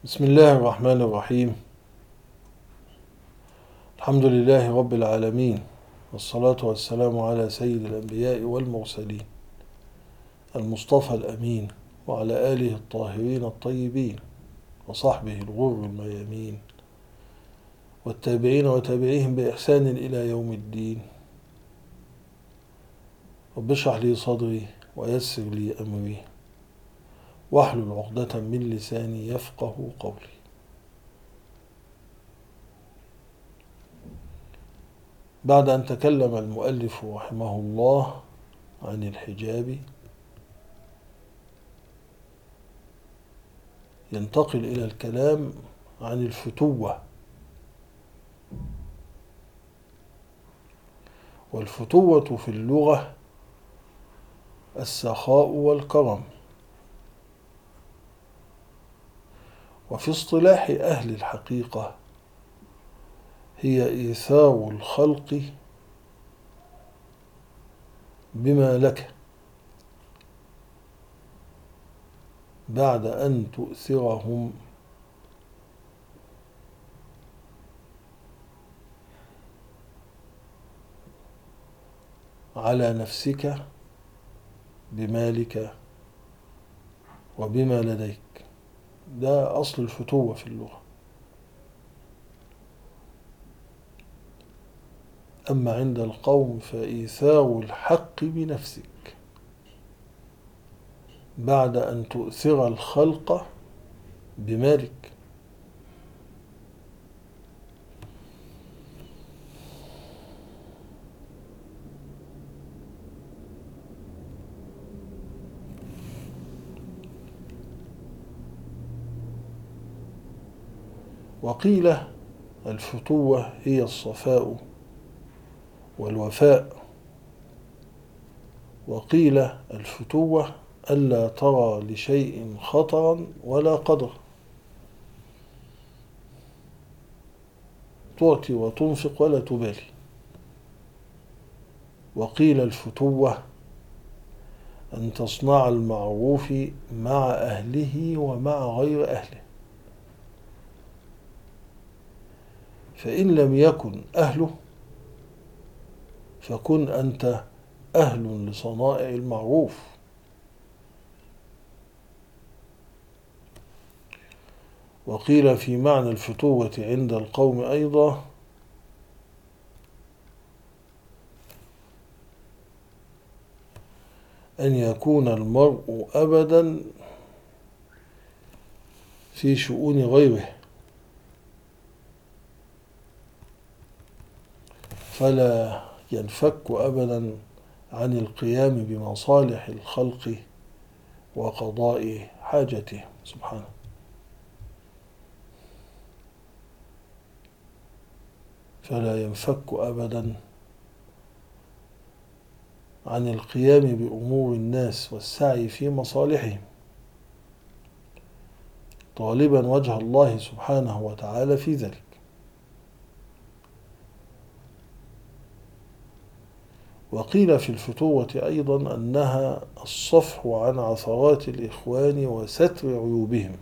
بسم الله الرحمن الرحيم. الحمد لله رب العالمين، والصلاة والسلام على سيد الأنبياء والمرسلين المصطفى الأمين، وعلى آله الطاهرين الطيبين، وصحبه الغر الميامين، والتابعين وتابعيهم بإحسان إلى يوم الدين. رب اشرح لي صدري ويسر لي أمري واحلل عقدة من لساني يفقه قولي. بعد أن تكلم المؤلف رحمه الله عن الحجاب، ينتقل إلى الكلام عن الفتوة. والفتوة في اللغة السخاء والكرم، وفي اصطلاح أهل الحقيقة هي إيثار الخلق بما لك بعد أن تؤثرهم على نفسك بمالك وبما لديك. ده أصل الفتوة في اللغة. أما عند القوم فإيثار الحق بنفسك بعد أن تؤثر الخلق بمالك. وقيل الفتوة هي الصفاء والوفاء، وقيل الفتوة ألا ترى لشيء خطرا ولا قدر، تعطي وتنفق ولا تبالي. وقيل الفتوة أن تصنع المعروف مع أهله ومع غير أهله، فإن لم يكن أهله فكن أنت أهل لصنائع المعروف. وقيل في معنى الفتوة عند القوم أيضا أن يكون المرء أبدا في شؤون غيره، فلا ينفك أبدا عن القيام بمصالح الخلق وقضاء حاجته سبحانه. فلا ينفك أبدا عن القيام بأمور الناس والسعي في مصالحهم، طالبا وجه الله سبحانه وتعالى في ذلك. وقيل في الفتوة أيضا أنها الصفح عن عثرات الإخوان وستر عيوبهم،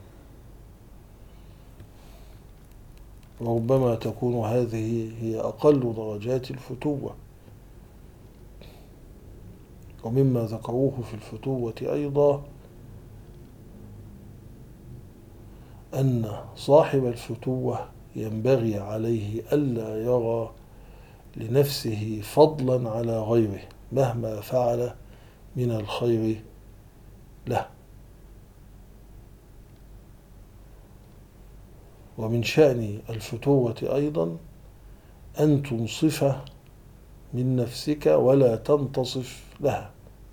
وربما تكون هذه هي أقل درجات الفتوة. ومما ذكروه في الفتوة أيضا أن صاحب الفتوة ينبغي عليه ألا يرى لنفسه فضلا على غيره مهما فعل من الخير له. ومن شأن الفتوة أيضا أن تنصف من نفسك ولا تنتصف لها.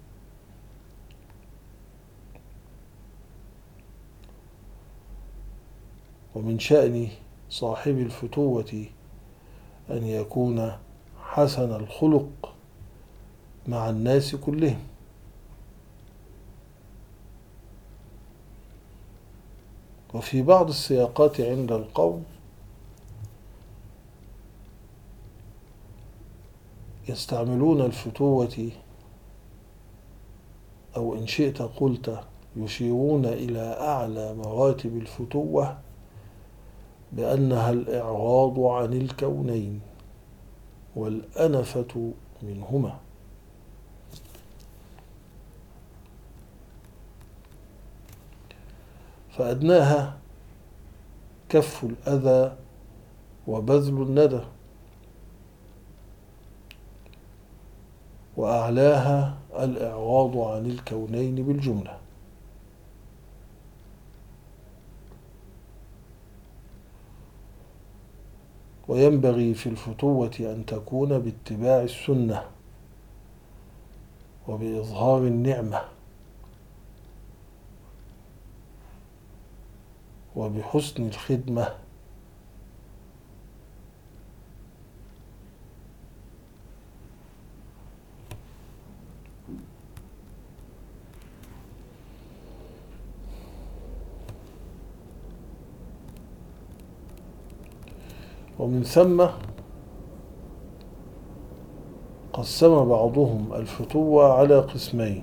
ومن شأن صاحب الفتوة أن يكون حسن الخلق مع الناس كلهم. وفي بعض السياقات عند القوم يستعملون الفتوة، أو إن شئت قلت يشيرون إلى أعلى مراتب الفتوة بأنها الإعراض عن الكونين والأنفة منهما. فأدناها كف الأذى وبذل الندى، وأعلاها الإعراض عن الكونين بالجملة. وينبغي في الفتوة أن تكون باتباع السنة وبإظهار النعمة وبحسن الخدمة، ومن ثم قسم بعضهم الفتوة على قسمين: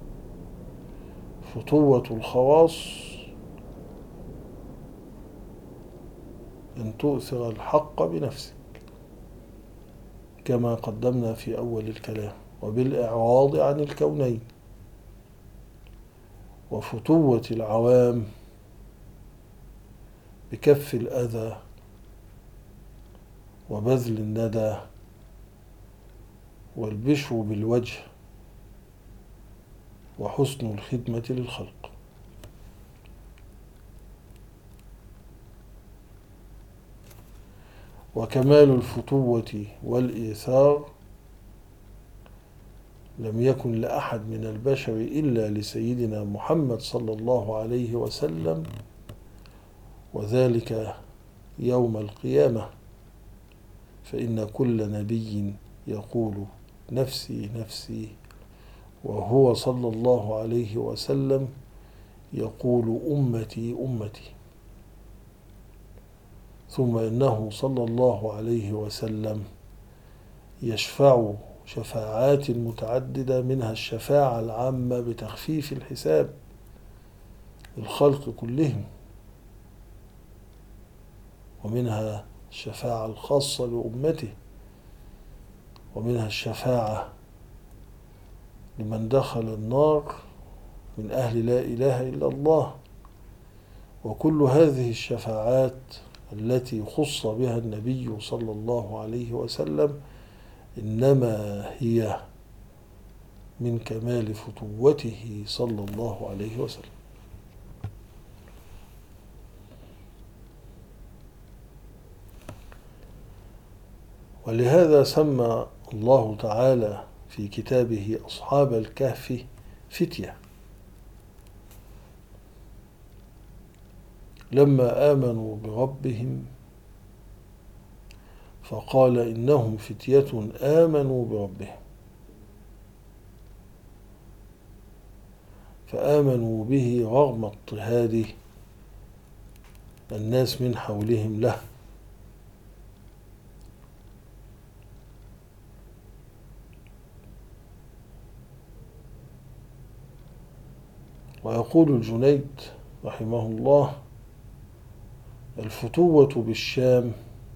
فتوة الخواص أن تؤثر الحق بنفسك كما قدمنا في أول الكلام وبالإعراض عن الكونين، وفتوة العوام بكف الأذى وبذل الندى والبشر بالوجه وحسن الخدمة للخلق. وكمال الفتوة والإيثار لم يكن لأحد من البشر إلا لسيدنا محمد صلى الله عليه وسلم، وذلك يوم القيامة، فإن كل نبي يقول نفسي نفسي، وهو صلى الله عليه وسلم يقول أمتي أمتي. ثم إنه صلى الله عليه وسلم يشفع شفاعات متعددة، منها الشفاعة العامة بتخفيف الحساب للخلق كلهم، ومنها الشفاعة الخاصة لأمته، ومنها الشفاعة لمن دخل النار من أهل لا إله إلا الله. وكل هذه الشفاعات التي خص بها النبي صلى الله عليه وسلم إنما هي من كمال فتوته صلى الله عليه وسلم. ولهذا سمى الله تعالى في كتابه أصحاب الكهف فتية، لما آمنوا بربهم فقال إنهم فتية آمنوا بربهم فآمنوا به رغم اضطهاد الناس من حولهم له. ويقول الجنيد رحمه الله: الفتوة بالشام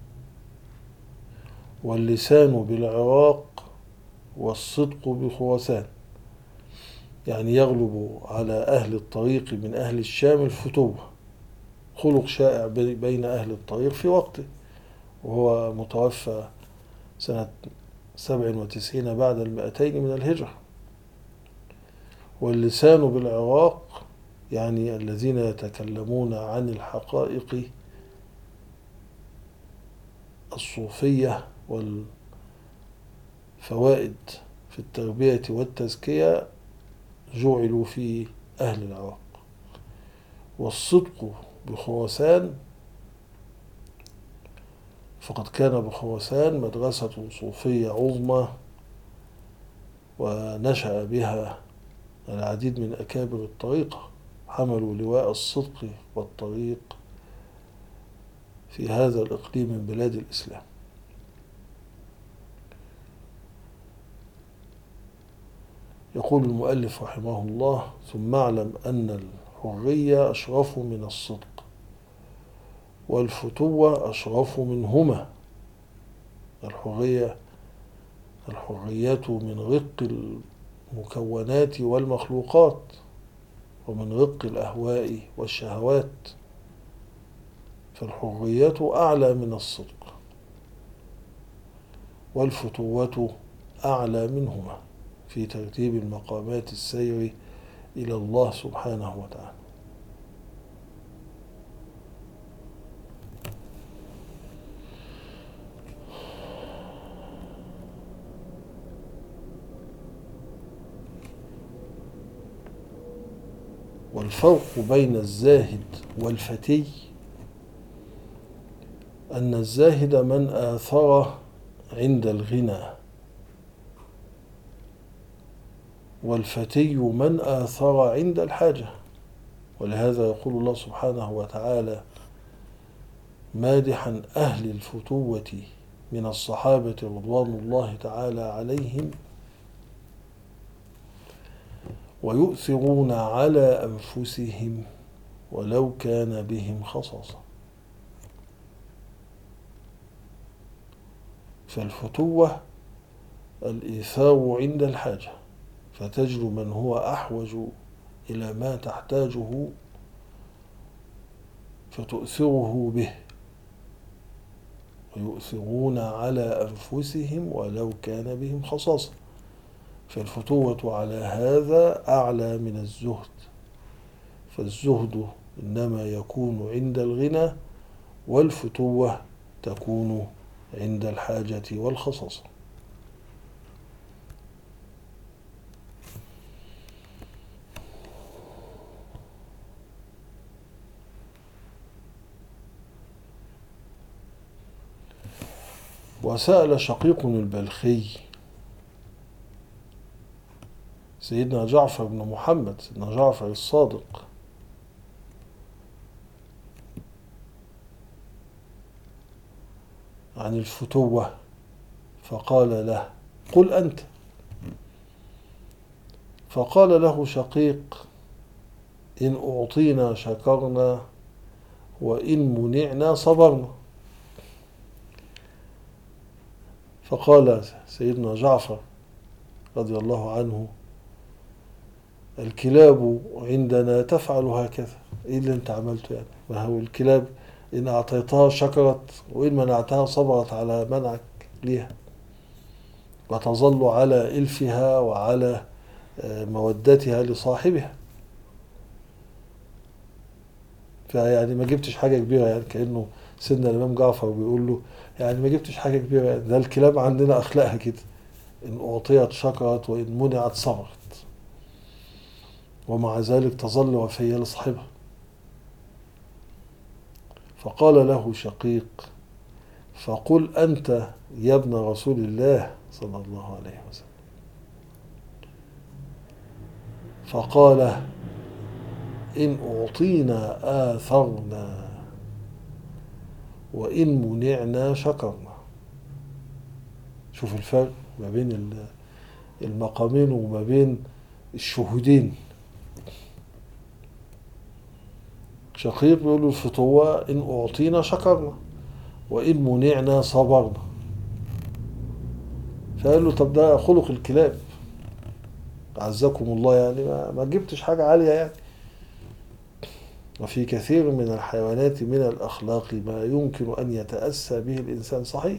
واللسان بالعراق والصدق بخراسان. يعني يغلب على أهل الطريق من أهل الشام الفتوة، خلق شائع بين أهل الطريق في وقته، وهو متوفى سنة 97 بعد 200 من الهجرة. واللسان بالعراق يعني الذين يتكلمون عن الحقائق الصوفية والفوائد في التربية والتزكية جعلوا في أهل العراق. والصدق بخراسان فقد كان بخراسان مدرسة صوفية عظمى، ونشأ بها العديد من أكابر الطريقة، حملوا لواء الصدق والطريق في هذا الإقليم من بلاد الإسلام. يقول المؤلف رحمه الله: ثم اعلم أن الحرية أشرف من الصدق، والفتوة أشرف منهما. الحرية من رق المكونات والمخلوقات، ومن رق الأهواء والشهوات، فالحرية أعلى من الصدق، والفتوة أعلى منهما في ترتيب المقامات السير إلى الله سبحانه وتعالى. والفرق بين الزاهد والفتي أن الزاهد من آثر عند الغنى، والفتي من آثر عند الحاجة. ولهذا يقول الله سبحانه وتعالى مادحا أهل الفتوة من الصحابة رضوان الله تعالى عليهم: ويؤثرون على أنفسهم ولو كان بهم خصاصة. فالفتوة الإيثار عند الحاجة، فتجد من هو أحوج إلى ما تحتاجه فتؤثره به، ويؤثرون على أنفسهم ولو كان بهم خصاصة. فالفتوة على هذا أعلى من الزهد، فالزهد إنما يكون عند الغنى، والفتوة تكون عند الحاجة والخصاصة. وسأل شقيق البلخي سيدنا جعفر بن محمد، سيدنا جعفر الصادق، عن الفتوة، فقال له: قل أنت. فقال له شقيق: إن أعطينا شكرنا، وإن منعنا صبرنا. فقال سيدنا جعفر رضي الله عنه: الكلاب عندنا تفعل هكذا. إيه اللي أنت عملته يعني؟ ما هو الكلاب إن أعطيتها شكرت، وإن منعتها صبرت على منعك ليها، وتظل على إلفها وعلى مودتها لصاحبها. فيعني ما جبتش حاجة كبيرة، يعني كأنه سيدنا الإمام جعفر بيقول له يعني ما جبتش حاجة كبيرة، يعني ده الكلاب عندنا أخلاقها كده، إن أعطيت شكرت وإن منعت صبرت، ومع ذلك تظل وفية لصاحبها. فقال له شقيق: فقل أنت يا ابن رسول الله صلى الله عليه وسلم. فقال: إن أعطينا آثرنا، وإن منعنا شكرنا. شوف الفرق ما بين المقامين وما بين الشهودين. شقيق بيقول له الفتوة إن أعطينا شكرنا، وإن منعنا صبرنا. فقال له: طب ده خلق الكلاب، عزكم الله، يعني ما جبتش حاجة عالية يعني. وفي كثير من الحيوانات من الأخلاق ما يمكن أن يتأسى به الإنسان، صحيح،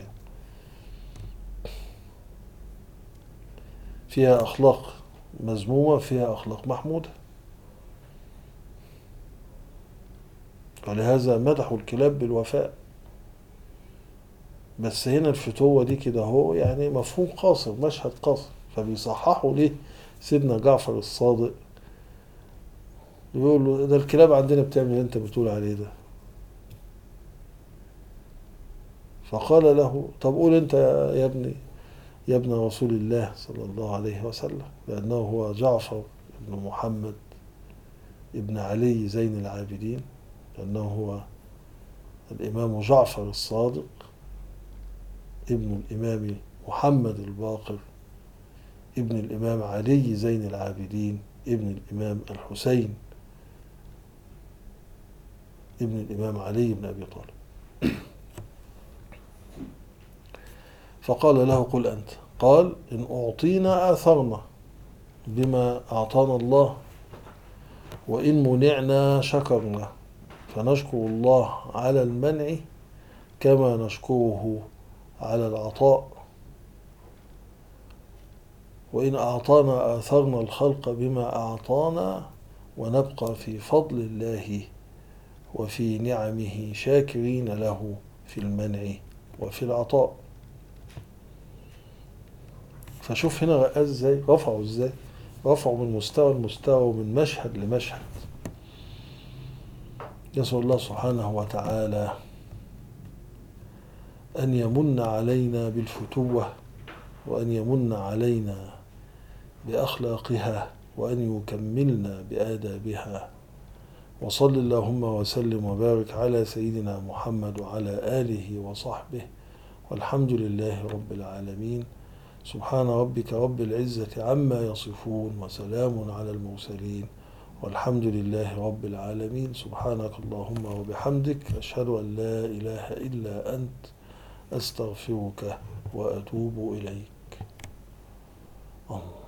فيها أخلاق مذمومة، فيها أخلاق محمودة. ولهذا مدحوا الكلاب بالوفاء. بس هنا الفتوة دي كده هو يعني مفهوم قاصر، مشهد قاصر، فبيصححوا ليه سيدنا جعفر الصادق، يقول له ده الكلاب عندنا بتعمل اللي انت بتقول عليه ده. فقال له: طب قول انت يا ابن رسول الله صلى الله عليه وسلم، لأنه هو جعفر بن محمد ابن علي زين العابدين، لأنه هو الإمام جعفر الصادق ابن الإمام محمد الباقر ابن الإمام علي زين العابدين ابن الإمام الحسين ابن الإمام علي بن أبي طالب. فقال له قل أنت. قال إن أعطينا آثرنا بما أعطانا الله، وإن منعنا شكرنا، فنشكر الله على المنع كما نشكره على العطاء، وإن أعطانا آثرنا الخلق بما أعطانا، ونبقى في فضل الله وفي نعمه شاكرين له في المنع وفي العطاء. فشوف هنا رقاه ازاي، رفعوا ازاي، رفعوا من مستوى لمستوى ومن مشهد لمشهد. يسأل الله سبحانه وتعالى أن يمن علينا بالفتوة، وأن يمن علينا بأخلاقها، وأن يكملنا بآدابها. وصل اللهم وسلم وبارك على سيدنا محمد وعلى آله وصحبه، والحمد لله رب العالمين. سبحان ربك رب العزة عما يصفون، وسلام على المرسلين، والحمد لله رب العالمين. سبحانك اللهم وبحمدك، أشهد أن لا إله إلا أنت، أستغفرك وأتوب إليك. الله.